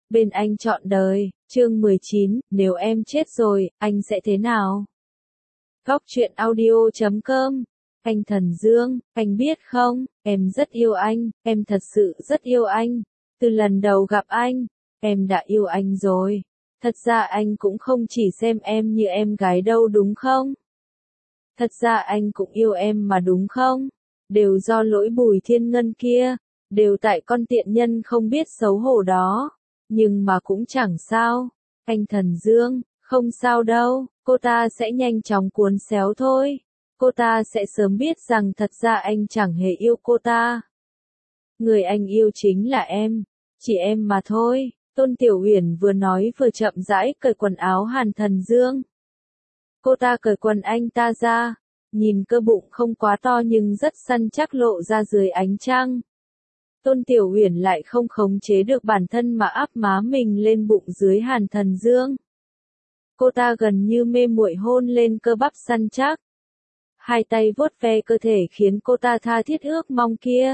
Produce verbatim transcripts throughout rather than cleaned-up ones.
Bên anh trọn đời, chương mười chín, nếu em chết rồi, anh sẽ thế nào? Góc truyện audio chấm com. Anh Thần Dương, anh biết không, em rất yêu anh, em thật sự rất yêu anh. Từ lần đầu gặp anh, em đã yêu anh rồi. Thật ra anh cũng không chỉ xem em như em gái đâu đúng không? Thật ra anh cũng yêu em mà đúng không? Đều do lỗi Bùi Thiên Ngân kia, đều tại con tiện nhân không biết xấu hổ đó. Nhưng mà cũng chẳng sao, anh Thần Dương, không sao đâu, cô ta sẽ nhanh chóng cuốn xéo thôi. Cô ta sẽ sớm biết rằng thật ra anh chẳng hề yêu cô ta. Người anh yêu chính là em, chỉ em mà thôi. Tôn Tiểu Uyển vừa nói vừa chậm rãi cởi quần áo Hàn Thần Dương. Cô ta cởi quần anh ta ra, nhìn cơ bụng không quá to nhưng rất săn chắc lộ ra dưới ánh trăng. Tôn Tiểu Uyển lại không khống chế được bản thân mà áp má mình lên bụng dưới Hàn Thần Dương. Cô ta gần như mê muội hôn lên cơ bắp săn chắc. Hai tay vuốt ve cơ thể khiến cô ta tha thiết ước mong kia.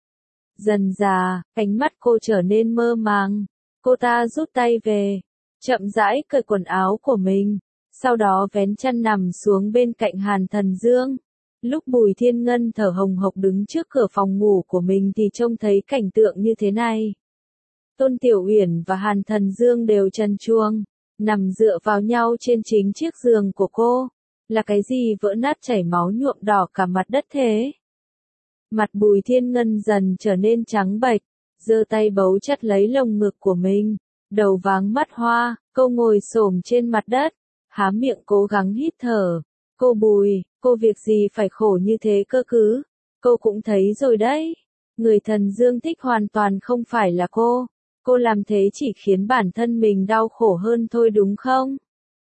Dần dà, ánh mắt cô trở nên mơ màng. Cô ta rút tay về, chậm rãi cởi quần áo của mình, sau đó vén chăn nằm xuống bên cạnh Hàn Thần Dương. Lúc Bùi Thiên Ngân thở hồng hộc đứng trước cửa phòng ngủ của mình thì trông thấy cảnh tượng như thế này. Tôn Tiểu Uyển và Hàn Thần Dương đều trần truồng, nằm dựa vào nhau trên chính chiếc giường của cô. Là cái gì vỡ nát chảy máu nhuộm đỏ cả mặt đất thế? Mặt Bùi Thiên Ngân dần trở nên trắng bệch, giơ tay bấu chặt lấy lồng ngực của mình, đầu váng mắt hoa, cô ngồi xổm trên mặt đất, há miệng cố gắng hít thở. Cô Bùi, cô việc gì phải khổ như thế cơ cứ? Cô cũng thấy rồi đấy. Người Thần Dương thích hoàn toàn không phải là cô. Cô làm thế chỉ khiến bản thân mình đau khổ hơn thôi đúng không?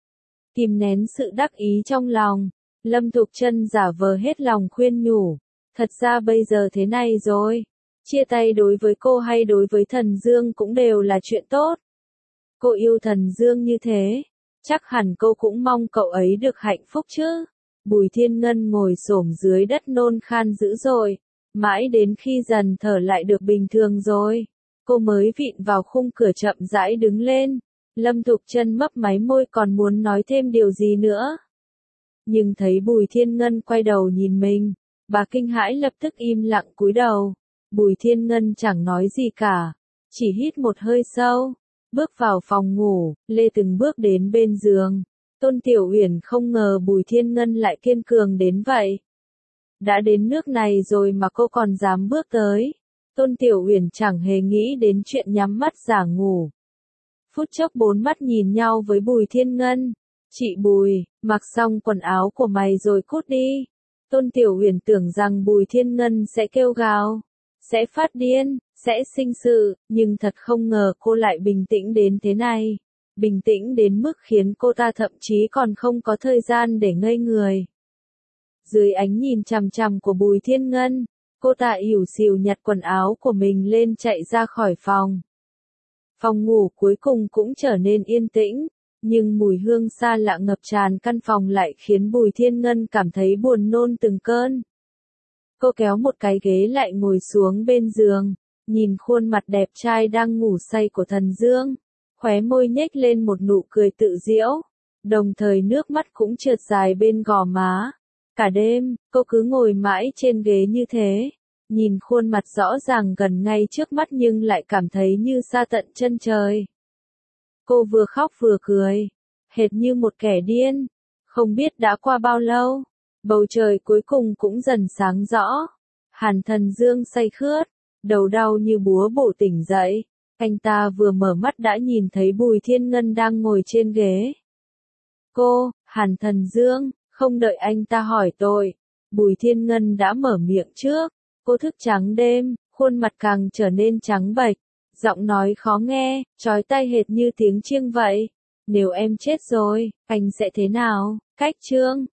Kìm nén sự đắc ý trong lòng, Lâm Thục Trân giả vờ hết lòng khuyên nhủ. Thật ra bây giờ thế này rồi. Chia tay đối với cô hay đối với Thần Dương cũng đều là chuyện tốt. Cô yêu Thần Dương như thế, chắc hẳn cô cũng mong cậu ấy được hạnh phúc chứ. Bùi Thiên Ngân ngồi xổm dưới đất nôn khan dữ dội, mãi đến khi dần thở lại được bình thường rồi, cô mới vịn vào khung cửa chậm rãi đứng lên. Lâm Thục Trân mấp máy môi còn muốn nói thêm điều gì nữa. Nhưng thấy Bùi Thiên Ngân quay đầu nhìn mình, bà kinh hãi lập tức im lặng cúi đầu. Bùi Thiên Ngân chẳng nói gì cả, chỉ hít một hơi sâu, bước vào phòng ngủ, lê từng bước đến bên giường. Tôn Tiểu Uyển không ngờ Bùi Thiên Ngân lại kiên cường đến vậy. Đã đến nước này rồi mà cô còn dám bước tới. Tôn Tiểu Uyển chẳng hề nghĩ đến chuyện nhắm mắt giả ngủ. Phút chốc bốn mắt nhìn nhau với Bùi Thiên Ngân. Chị Bùi, mặc xong quần áo của mày rồi cút đi. Tôn Tiểu Uyển tưởng rằng Bùi Thiên Ngân sẽ kêu gào, sẽ phát điên, sẽ sinh sự, nhưng thật không ngờ cô lại bình tĩnh đến thế này. Bình tĩnh đến mức khiến cô ta thậm chí còn không có thời gian để ngây người. Dưới ánh nhìn chằm chằm của Bùi Thiên Ngân, cô ta ỉu xìu nhặt quần áo của mình lên chạy ra khỏi phòng. Phòng ngủ cuối cùng cũng trở nên yên tĩnh, nhưng mùi hương xa lạ ngập tràn căn phòng lại khiến Bùi Thiên Ngân cảm thấy buồn nôn từng cơn. Cô kéo một cái ghế lại ngồi xuống bên giường, nhìn khuôn mặt đẹp trai đang ngủ say của Thần Dương. Khóe môi nhếch lên một nụ cười tự giễu, đồng thời nước mắt cũng trượt dài bên gò má. Cả đêm, cô cứ ngồi mãi trên ghế như thế, nhìn khuôn mặt rõ ràng gần ngay trước mắt nhưng lại cảm thấy như xa tận chân trời. Cô vừa khóc vừa cười, hệt như một kẻ điên. Không biết đã qua bao lâu, bầu trời cuối cùng cũng dần sáng rõ. Hàn Thần Dương say khướt, đầu đau như búa bổ tỉnh dậy. Anh ta vừa mở mắt đã nhìn thấy Bùi Thiên Ngân đang ngồi trên ghế. Cô, Hàn Thần Dương, không đợi anh ta hỏi tội, Bùi Thiên Ngân đã mở miệng trước. Cô thức trắng đêm, khuôn mặt càng trở nên trắng bệch, giọng nói khó nghe, chói tai hệt như tiếng chiêng vậy. Nếu em chết rồi, anh sẽ thế nào? Cách chương